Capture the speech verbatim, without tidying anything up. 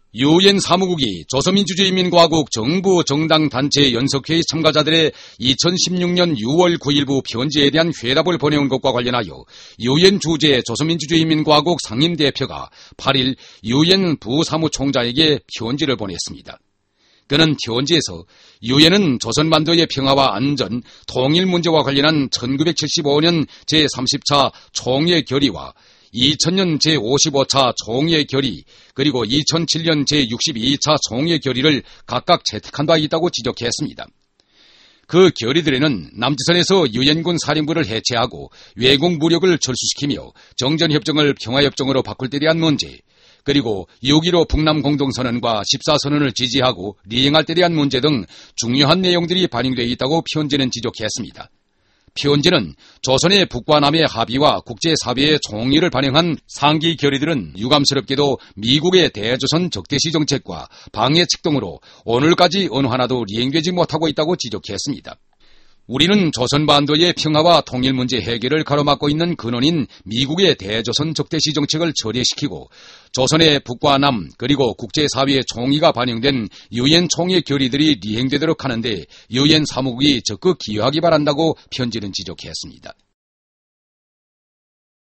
유엔 사무국이 조선민주주의인민공화국 정부 정당 단체 연석회의 참가자들의 이천십육 년 유월 구일부 편지에 대한 회답을 보내온 것과 관련하여 유엔 주재 조선민주주의인민공화국 상임대표가 팔일 유엔 부사무총장에게 편지를 보냈습니다. 그는 편지에서 유엔은 조선반도의 평화와 안전, 통일 문제와 관련한 천구백칠십오 년 제삼십 차 총회 결의와 이천 년 제오십오 차 총회 결의, 그리고 이천칠 년 제육십이 차 총회 결의를 각각 채택한 바 있다고 지적했습니다. 그 결의들에는 남지선에서 유엔군 사령부를 해체하고 외국 무력을 철수시키며 정전협정을 평화협정으로 바꿀 때 대한 문제, 그리고 육점일오 북남 공동선언과 십사 선언을 지지하고 리행할 때 대한 문제 등 중요한 내용들이 반영되어 있다고 편지는 지적했습니다. 편지는 조선의 북과 남의 합의와 국제사회의 총의를 반영한 상기 결의들은 유감스럽게도 미국의 대조선 적대시 정책과 방해책 등으로 오늘까지 어느 하나도 리행되지 못하고 있다고 지적했습니다. 우리는 조선반도의 평화와 통일 문제 해결을 가로막고 있는 근원인 미국의 대조선 적대시 정책을 처리시키고 조선의 북과 남 그리고 국제사회의 총의가 반영된 유엔 총회 결의들이 리행되도록 하는데 유엔 사무국이 적극 기여하기 바란다고 편지는 지적했습니다.